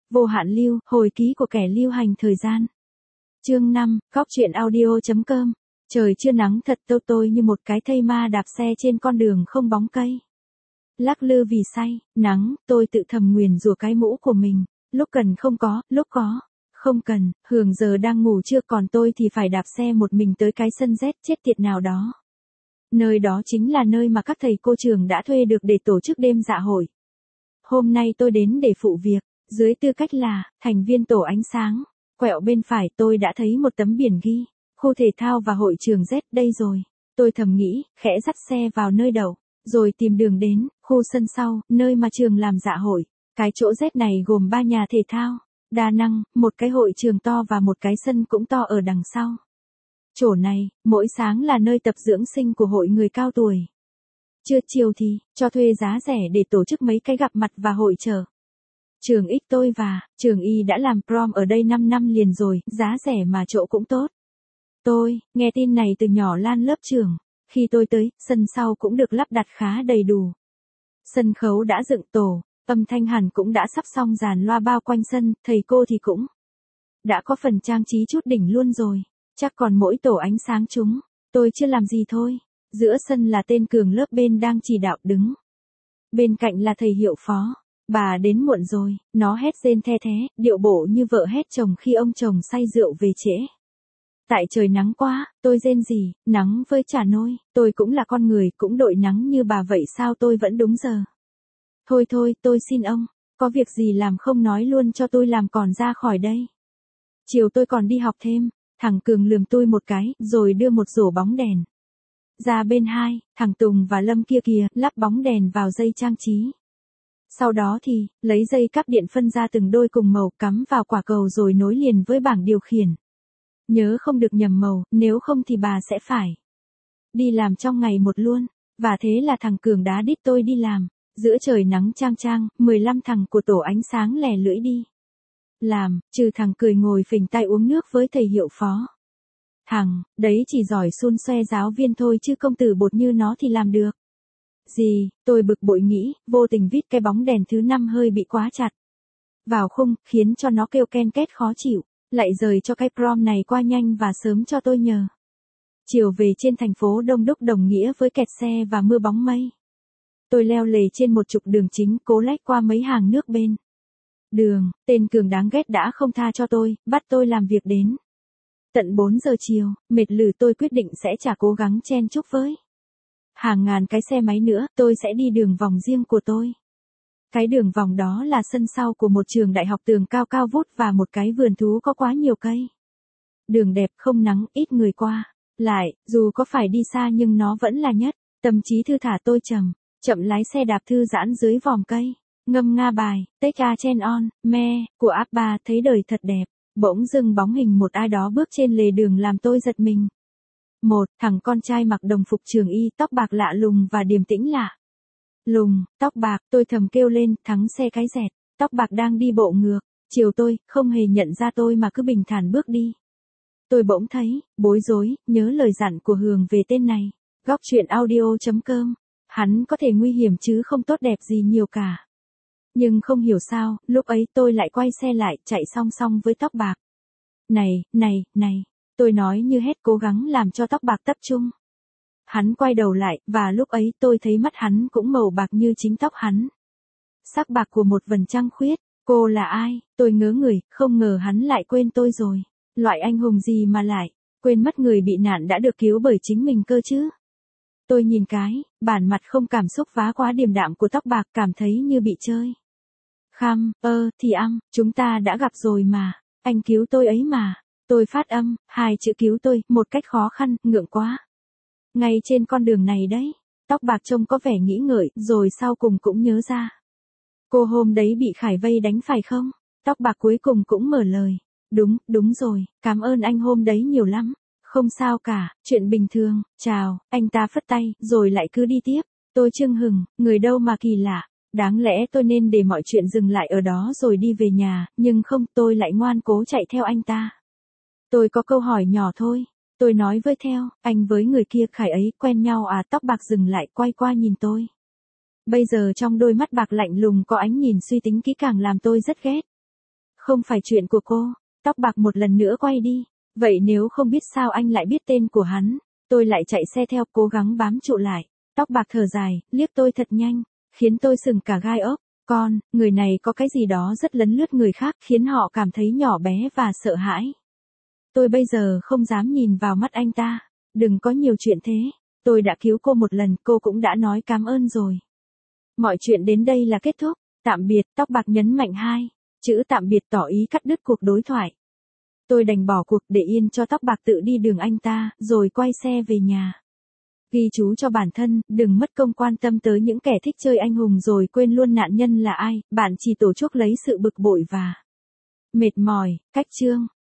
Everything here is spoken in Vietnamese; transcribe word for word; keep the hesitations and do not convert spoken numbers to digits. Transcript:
Vô hạn lưu, hồi ký của kẻ lưu hành thời gian. Chương năm, góc truyện audio.com. Trời chưa nắng thật tô tôi như một cái thây ma đạp xe trên con đường không bóng cây. Lắc lư vì say, nắng, tôi tự thầm nguyền rủa cái mũ của mình, lúc cần không có, lúc có, không cần, Hường giờ đang ngủ chưa còn tôi thì phải đạp xe một mình tới cái sân rét chết tiệt nào đó. Nơi đó chính là nơi mà các thầy cô trường đã thuê được để tổ chức đêm dạ hội. Hôm nay tôi đến để phụ việc, dưới tư cách là thành viên tổ ánh sáng. Quẹo bên phải tôi đã thấy một tấm biển ghi, khu thể thao và hội trường Z đây rồi. Tôi thầm nghĩ, khẽ dắt xe vào nơi đậu, rồi tìm đường đến, khu sân sau, nơi mà trường làm dạ hội. Cái chỗ Z này gồm ba nhà thể thao, đa năng, một cái hội trường to và một cái sân cũng to ở đằng sau. Chỗ này, mỗi sáng là nơi tập dưỡng sinh của hội người cao tuổi. Trưa chiều thì, cho thuê giá rẻ để tổ chức mấy cái gặp mặt và hội chợ. Trường X tôi và, trường Y đã làm prom ở đây năm năm liền rồi, giá rẻ mà chỗ cũng tốt. Tôi, nghe tin này từ nhỏ lan lớp trưởng. Khi tôi tới, sân sau cũng được lắp đặt khá đầy đủ. Sân khấu đã dựng tổ, âm thanh hẳn cũng đã sắp xong dàn loa bao quanh sân, thầy cô thì cũng đã có phần trang trí chút đỉnh luôn rồi. Chắc còn mỗi tổ ánh sáng chúng, tôi chưa làm gì thôi. Giữa sân là tên cường lớp bên đang chỉ đạo đứng. Bên cạnh là thầy hiệu phó. Bà đến muộn rồi, nó hét rên the thé, điệu bộ như vợ hét chồng khi ông chồng say rượu về trễ. Tại trời nắng quá, tôi rên gì, nắng với chả nôi, tôi cũng là con người, cũng đội nắng như bà vậy sao tôi vẫn đúng giờ. Thôi thôi, tôi xin ông, có việc gì làm không nói luôn cho tôi làm còn ra khỏi đây. Chiều tôi còn đi học thêm, thằng Cường lườm tôi một cái, rồi đưa một rổ bóng đèn. Ra bên hai, thằng Tùng và Lâm kia kìa, lắp bóng đèn vào dây trang trí. Sau đó thì, lấy dây cáp điện phân ra từng đôi cùng màu cắm vào quả cầu rồi nối liền với bảng điều khiển. Nhớ không được nhầm màu, nếu không thì bà sẽ phải đi làm trong ngày một luôn. Và thế là thằng Cường đá đít tôi đi làm. Giữa trời nắng chang chang, mười lăm thằng của tổ ánh sáng lè lưỡi đi làm, trừ thằng cười ngồi phình tay uống nước với thầy hiệu phó. Thằng, đấy chỉ giỏi xun xoe giáo viên thôi chứ công tử bột như nó thì làm được gì, tôi bực bội nghĩ, vô tình vít cái bóng đèn thứ năm hơi bị quá chặt vào khung, khiến cho nó kêu ken két khó chịu, lại rời cho cái prom này qua nhanh và sớm cho tôi nhờ. Chiều về trên thành phố đông đúc đồng nghĩa với kẹt xe và mưa bóng mây. Tôi leo lề trên một trục đường chính, cố lách qua mấy hàng nước bên đường, tên Cường đáng ghét đã không tha cho tôi, bắt tôi làm việc đến tận bốn giờ chiều, mệt lử tôi quyết định sẽ chả cố gắng chen chúc với hàng ngàn cái xe máy nữa, tôi sẽ đi đường vòng riêng của tôi. Cái đường vòng đó là sân sau của một trường đại học tường cao cao vút và một cái vườn thú có quá nhiều cây. Đường đẹp không nắng, ít người qua. Lại, dù có phải đi xa nhưng nó vẫn là nhất. Tâm trí thư thả tôi chậm, chậm lái xe đạp thư giãn dưới vòm cây. Ngâm nga bài, Take a Chance On, Me, của Abba thấy đời thật đẹp. Bỗng dưng bóng hình một ai đó bước trên lề đường làm tôi giật mình. Một, thằng con trai mặc đồng phục trường Y, tóc bạc lạ lùng và điềm tĩnh lạ. Lùng, tóc bạc, tôi thầm kêu lên, thắng xe cái dẹt, tóc bạc đang đi bộ ngược, chiều tôi, không hề nhận ra tôi mà cứ bình thản bước đi. Tôi bỗng thấy, bối rối, nhớ lời dặn của Hường về tên này, góc truyện audio.com, hắn có thể nguy hiểm chứ không tốt đẹp gì nhiều cả. Nhưng không hiểu sao, lúc ấy tôi lại quay xe lại, chạy song song với tóc bạc. Này, này, này, tôi nói như hét cố gắng làm cho tóc bạc tập trung. Hắn quay đầu lại, và lúc ấy tôi thấy mắt hắn cũng màu bạc như chính tóc hắn. Sắc bạc của một vầng trăng khuyết, cô là ai, tôi ngớ người, không ngờ hắn lại quên tôi rồi. Loại anh hùng gì mà lại, quên mất người bị nạn đã được cứu bởi chính mình cơ chứ. Tôi nhìn cái, bản mặt không cảm xúc vá quá điềm đạm của tóc bạc cảm thấy như bị chơi. Khăm, ơ, thì âm, chúng ta đã gặp rồi mà, anh cứu tôi ấy mà. Tôi phát âm, hai chữ cứu tôi, một cách khó khăn, ngượng quá. Ngay trên con đường này đấy, tóc bạc trông có vẻ nghĩ ngợi, rồi sau cùng cũng nhớ ra. Cô hôm đấy bị Khải vây đánh phải không? Tóc bạc cuối cùng cũng mở lời. Đúng, đúng rồi, cảm ơn anh hôm đấy nhiều lắm. Không sao cả, chuyện bình thường, chào, anh ta phất tay, rồi lại cứ đi tiếp. Tôi chưng hừng, người đâu mà kỳ lạ. Đáng lẽ tôi nên để mọi chuyện dừng lại ở đó rồi đi về nhà, nhưng không, tôi lại ngoan cố chạy theo anh ta. Tôi có câu hỏi nhỏ thôi. Tôi nói với theo, anh với người kia Khải ấy quen nhau à? Tóc bạc dừng lại quay qua nhìn tôi. Bây giờ trong đôi mắt bạc lạnh lùng có ánh nhìn suy tính kỹ càng làm tôi rất ghét. Không phải chuyện của cô. Tóc bạc một lần nữa quay đi. Vậy nếu không biết sao anh lại biết tên của hắn, tôi lại chạy xe theo cố gắng bám trụ lại. Tóc bạc thở dài, liếc tôi thật nhanh, khiến tôi sừng cả gai ốc. Con, người này có cái gì đó rất lấn lướt người khác khiến họ cảm thấy nhỏ bé và sợ hãi. Tôi bây giờ không dám nhìn vào mắt anh ta. Đừng có nhiều chuyện thế. Tôi đã cứu cô một lần, cô cũng đã nói cảm ơn rồi. Mọi chuyện đến đây là kết thúc. Tạm biệt, tóc bạc nhấn mạnh hai chữ tạm biệt tỏ ý cắt đứt cuộc đối thoại. Tôi đành bỏ cuộc để yên cho tóc bạc tự đi đường anh ta, rồi quay xe về nhà. Ghi chú cho bản thân, đừng mất công quan tâm tới những kẻ thích chơi anh hùng rồi quên luôn nạn nhân là ai, bạn chỉ tổ chuốc lấy sự bực bội và mệt mỏi. Cách chương